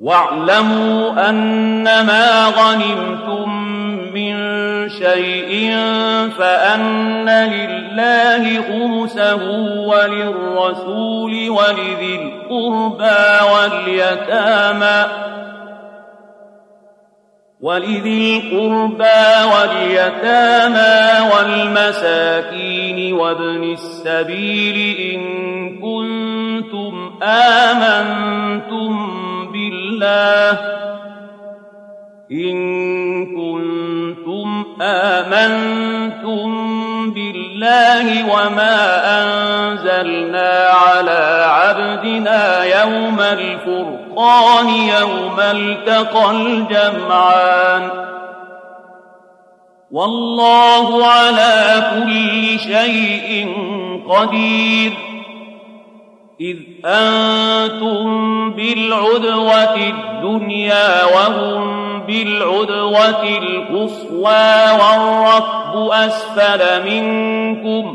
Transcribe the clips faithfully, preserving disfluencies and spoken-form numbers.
واعلموا أنما غنمتم من شيء فأن لله خمسه وللرسول ولذي القربى واليتامى ولذي القربى واليتامى والمساكين وابن السبيل إن كنتم آمنتم بالله إن كنتم آمنتم بالله وما أنزلنا على عبدنا يوم الفرقان يوم التقى الجمعان والله على كل شيء قدير إذ أنتم بالعدوة الدنيا وهم بالعدوة القصوى والركب أسفل منكم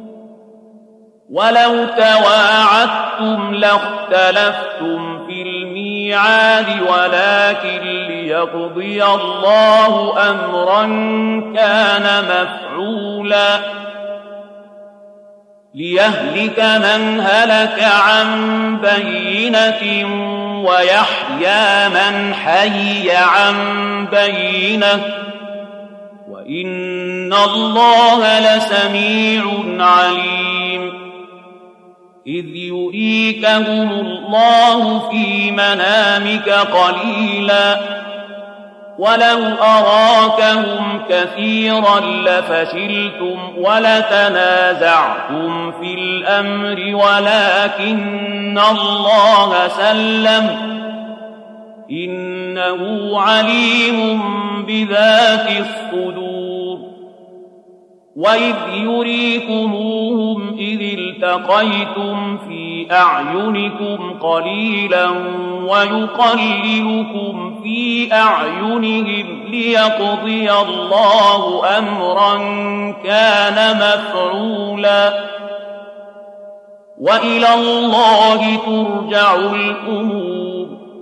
ولو تواعدتم لاختلفتم في الميعاد ولكن ليقضي الله أمرا كان مفعولا ليهلك من هلك عن بينة ويحيى من حي عن بينة وإن الله لسميع عليم إذ يريكهم الله في منامك قليلا ولو أراكهم كثيرا لفشلتم ولتنازعتم في الأمر ولكن الله سلم إنه عليم بذات الصدور وإذ يريكموهم إذ التقيتم في أعينكم قليلا ويقللكم في أعينهم ليقضي الله أمرا كان مفعولا وإلى الله ترجع الأمور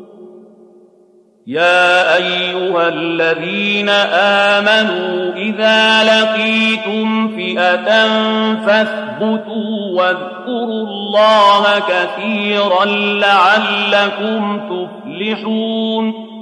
يا أيها الذين آمنوا إذا لقيتم فئة فاثبتوا واذكروا الله كثيرا لعلكم تفلحون